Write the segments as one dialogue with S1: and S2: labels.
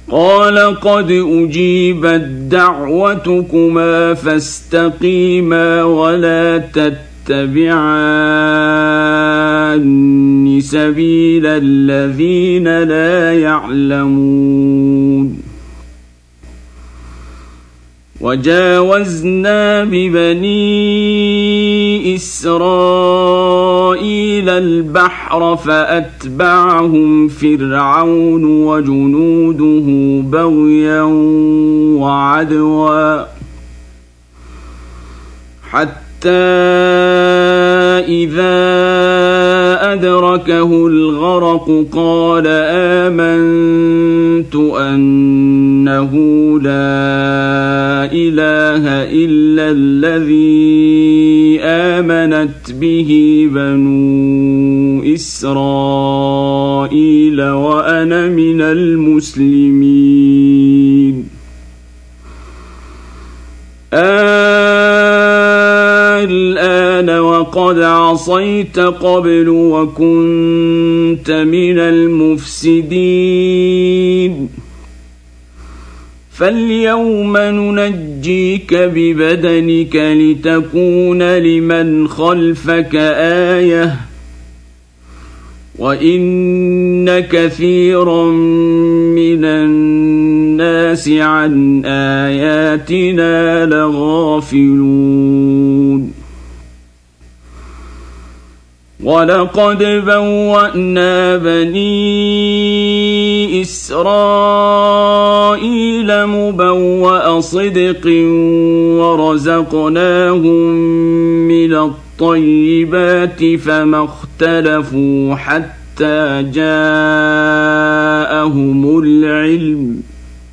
S1: قال قد أجيبت دعوتكما فاستقيما ولا تتبعان سبيل الذين لا يعلمون. وجاوزنا ببني إسرائيل البحر فأتبعهم فرعون وجنوده بغيا وعدوا حتى إذا أدركه الغرق قال آمنت أنه لا إله إلا الذي آمنت به بنو إسرائيل وأنا من المسلمين. الآن وقد عصيت قبل وكنت من المفسدين فاليوم ننجيك ببدنك لتكون لمن خلفك آية وإن كثيرا من الناس عن آياتنا لغافلون. ولقد بوأنا بني إسرائيل مبوأ صدق ورزقناهم من الطيبات فما اختلفوا حتى جاءهم العلم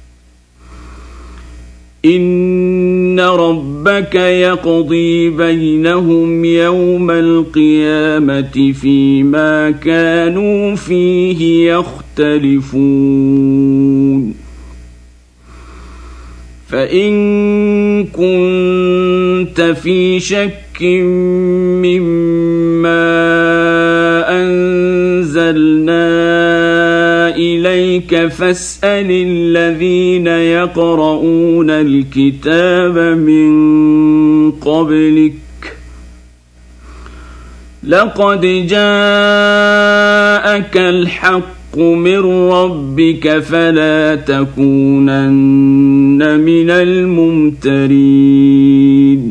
S1: إن ربك يقضي بينهم يوم القيامة فيما كانوا فيه يختلفون. فإن كنت في شك مما أنزلنا إليك فاسأل الذين يقرؤون الكتاب من قبلك لقد جاءك الحق من ربك فلا تكونن من الممترين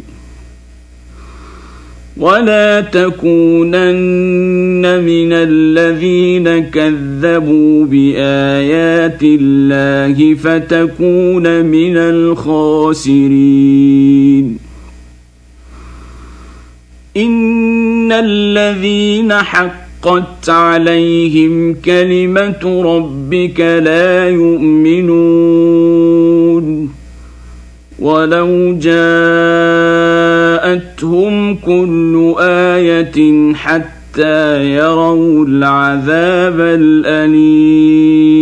S1: ولا تكونن من الذين كذبوا بآيات الله فتكون من الخاسرين. إن الذين حقت عليهم كلمة ربك لا يؤمنون ولو جاءتهم كل آية حتى يروا العذاب الأليم